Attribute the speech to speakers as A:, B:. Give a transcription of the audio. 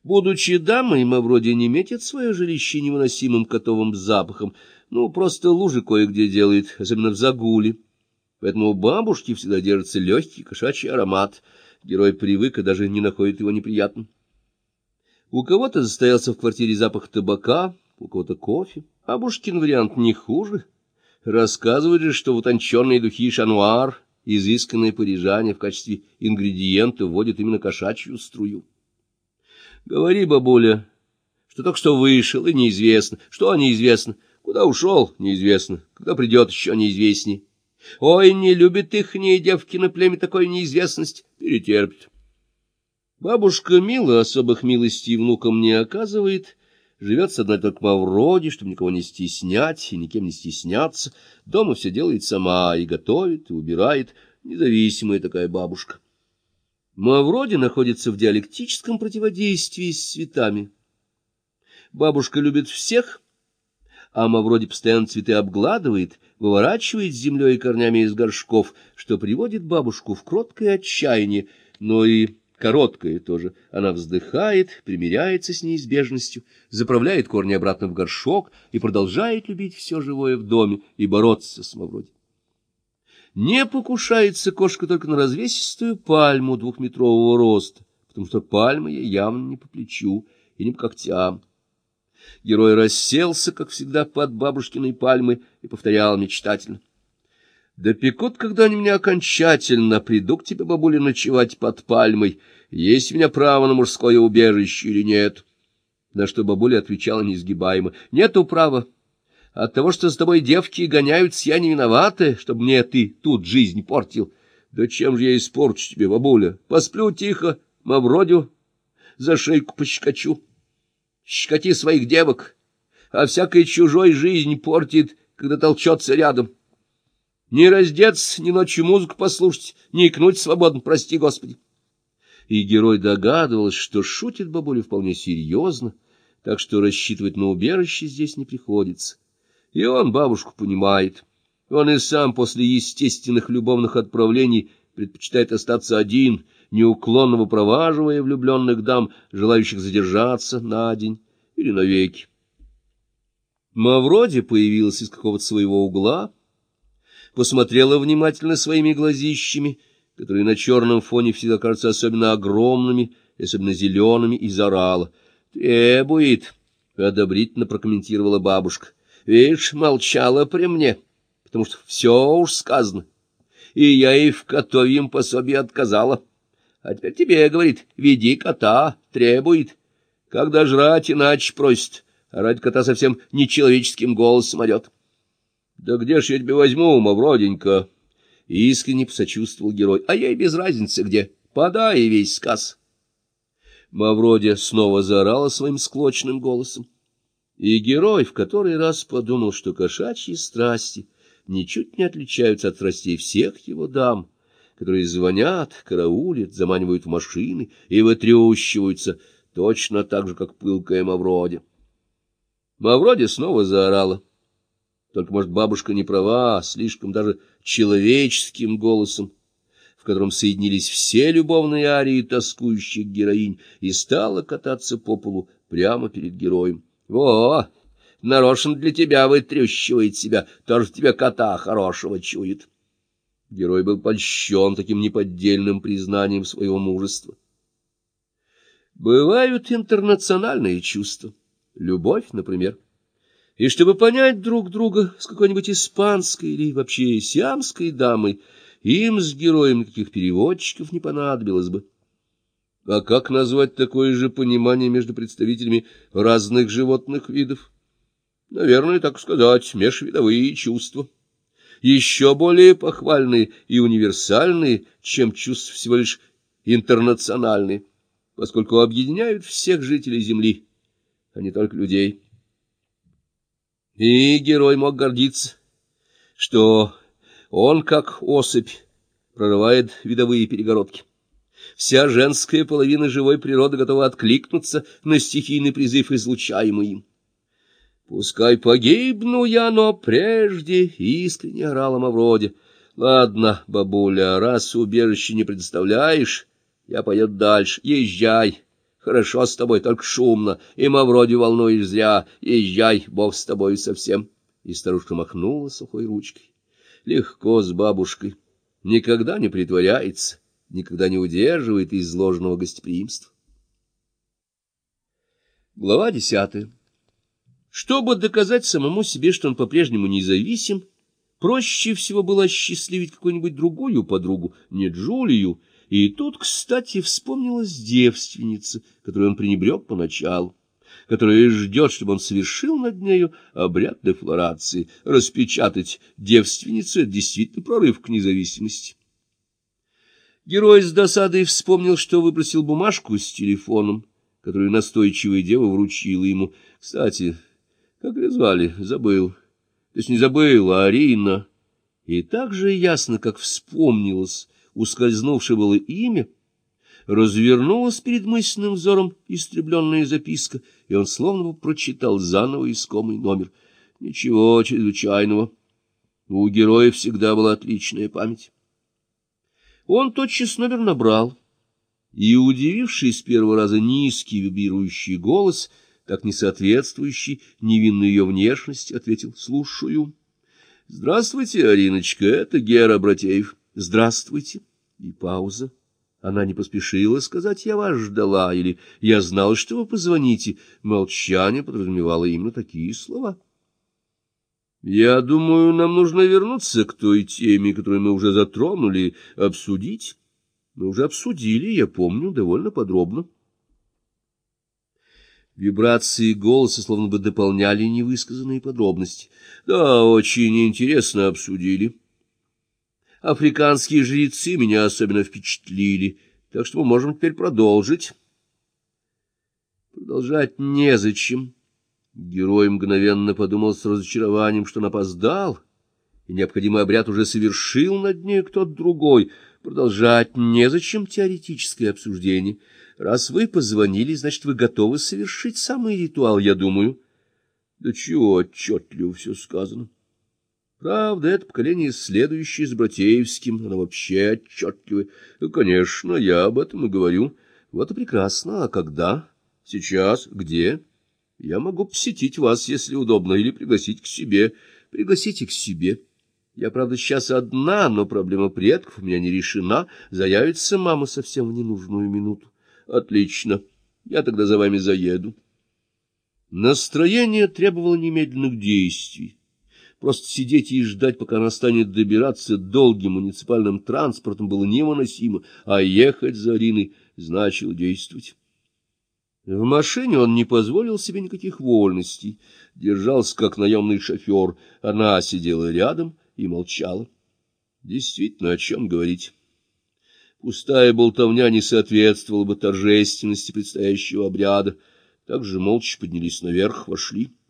A: Будучи дамой, Мавроди не метит свое жилище невыносимым котовым запахом, просто лужи кое-где делает, особенно в загуле. Поэтому у бабушки всегда держится легкий кошачий аромат. Герой привык и даже не находит его неприятным. У кого-то застоялся в квартире запах табака, у кого-то кофе. Бабушкин вариант не хуже. Рассказывают же, что в утонченные духи шануар изысканные парижане в качестве ингредиента вводят именно кошачью струю. Говори, бабуля, что только что вышел, и неизвестно. Что неизвестно? Куда ушел? Неизвестно. Когда придет, еще неизвестнее. Ой, не любит ихние девки на племя такой неизвестность. Перетерпит. Бабушка мила, особых милостей внукам не оказывает. Живет с одной только Мавроди, чтобы никого не стеснять и никем не стесняться. Дома все делает сама, и готовит, и убирает. Независимая такая бабушка. Мавроди находится в диалектическом противодействии с цветами. Бабушка любит всех, а Мавроди постоянно цветы обгладывает, выворачивает землей и корнями из горшков, что приводит бабушку в кроткое отчаяние, но и короткое тоже. Она вздыхает, примиряется с неизбежностью, заправляет корни обратно в горшок и продолжает любить все живое в доме и бороться с Мавроди. Не покушается кошка только на развесистую пальму двухметрового роста, потому что пальма ей явно не по плечу и не по когтям. Герой расселся, как всегда, под бабушкиной пальмой и повторял мечтательно: «Допекут, когда они меня окончательно, приду к тебе, бабуля, ночевать под пальмой, есть у меня право на мужское убежище или нет?» На что бабуля отвечала несгибаемо: «Нету права. От того, что с тобой девки гоняются, я не виновата, чтобы мне ты тут жизнь портил». «Да чем же я испорчу тебе, бабуля? Посплю тихо, Мавродю за шейку пощекочу. Щекоти своих девок, а всякой чужой жизнь портит, когда толчется рядом. Не раздеться, ни ночью музыку послушать, не икнуть свободно, прости Господи». И герой догадывался, что шутит бабуля вполне серьезно, так что рассчитывать на убежище здесь не приходится. И он бабушку понимает. Он и сам после естественных любовных отправлений предпочитает остаться один, неуклонно выпроваживая влюбленных дам, желающих задержаться на день или навеки. Мавроди появилась из какого-то своего угла, посмотрела внимательно своими глазищами, которые на черном фоне всегда кажутся особенно огромными, особенно зелеными, и заорала: «Требует», — одобрительно прокомментировала бабушка. «Видишь, молчала при мне, потому что все уж сказано, и я ей в котовьем пособии отказала. А теперь тебе, говорит, веди кота, требует, когда жрать иначе просит, а ради кота совсем нечеловеческим голосом орет». «Да где ж я тебе возьму, Мавроденька?» — искренне посочувствовал герой. «А ей без разницы где, подай весь сказ». Мавроди снова заорала своим склочным голосом. И герой в который раз подумал, что кошачьи страсти ничуть не отличаются от страстей всех его дам, которые звонят, караулят, заманивают в машины и вытрющиваются точно так же, как пылкая Мавроди. Мавроди снова заорала. Только, может, бабушка не права, слишком даже человеческим голосом, в котором соединились все любовные арии тоскующих героинь, и стала кататься по полу прямо перед героем. «Во, нарочно для тебя вытрющивает себя, тоже в тебя кота хорошего чует». Герой был польщен таким неподдельным признанием своего мужества. Бывают интернациональные чувства, любовь, например. И чтобы понять друг друга с какой-нибудь испанской или вообще сиамской дамой, им с героем никаких переводчиков не понадобилось бы. А как назвать такое же понимание между представителями разных животных видов? Наверное, так сказать, межвидовые чувства. Еще более похвальные и универсальные, чем чувства всего лишь интернациональные, поскольку объединяют всех жителей Земли, а не только людей. И герой мог гордиться, что он, как особь, прорывает видовые перегородки. Вся женская половина живой природы готова откликнуться на стихийный призыв, излучаемый им. «Пускай погибну я, но прежде», — искренне орала Мавроди. «Ладно, бабуля, раз убежище не предоставляешь, я поеду дальше. Езжай, Хорошо с тобой, только шумно, и Мавроди волнуешь зря. Езжай, Бог с тобой совсем. И старушка махнула сухой ручкой. Легко с бабушкой. Никогда не притворяется, никогда не удерживает изложенного гостеприимства. Глава 10. Чтобы доказать самому себе, что он по-прежнему независим, проще всего было осчастливить какую-нибудь другую подругу, не Джулию, и тут, кстати, вспомнилась девственница, которую он пренебрег поначалу, которая ждет, чтобы он совершил над нею обряд дефлорации. Распечатать девственницу — это действительно прорыв к независимости. Герой с досадой вспомнил, что выбросил бумажку с телефоном, которую настойчивая дева вручила ему. Кстати, как ее звали? Забыл. То есть не забыл, а Арина. И так же ясно, как вспомнилось ускользнувшее было имя, развернулась перед мысленным взором истребленная записка, и он словно бы прочитал заново искомый номер. Ничего чрезвычайного. У героя всегда была отличная память. Он тотчас номер набрал, и, удивившись с первого раза низкий вибрирующий голос, так не соответствующий невинной ее внешности, ответил: «Слушаю». «Здравствуйте, Ариночка, это Гера Братеев». «Здравствуйте». И пауза. Она не поспешила сказать: «Я вас ждала» или «Я знала, что вы позвоните». Молчание подразумевало именно такие слова. «Я думаю, нам нужно вернуться к той теме, которую мы уже затронули, обсудить. Мы уже обсудили, я помню, довольно подробно». Вибрации голоса словно бы дополняли невысказанные подробности. «Да, очень интересно обсудили. Африканские жрецы меня особенно впечатлили, так что мы можем теперь продолжить». Продолжать незачем. Герой мгновенно подумал с разочарованием, что он опоздал, и необходимый обряд уже совершил над ней кто-то другой. Продолжать незачем теоретическое обсуждение. Раз вы позвонили, значит, вы готовы совершить самый ритуал, я думаю. Да чего отчетливо все сказано. Правда, это поколение следующее с Братеевским, оно вообще отчетливое. Конечно, я об этом и говорю. Вот и прекрасно. А когда? Сейчас? Где? Я могу посетить вас, если удобно, или пригласить к себе. Пригласите к себе. Я, правда, сейчас одна, но проблема предков у меня не решена. Заявится мама совсем в ненужную минуту. Отлично. Я тогда за вами заеду. Настроение требовало немедленных действий. Просто сидеть и ждать, пока она станет добираться долгим муниципальным транспортом, было невыносимо, а ехать за Ариной значило действовать. В машине он не позволил себе никаких вольностей, держался как наемный шофер. Она сидела рядом и молчала. Действительно, о чем говорить? Пустая болтовня не соответствовала бы торжественности предстоящего обряда. Так же молча поднялись наверх, вошли.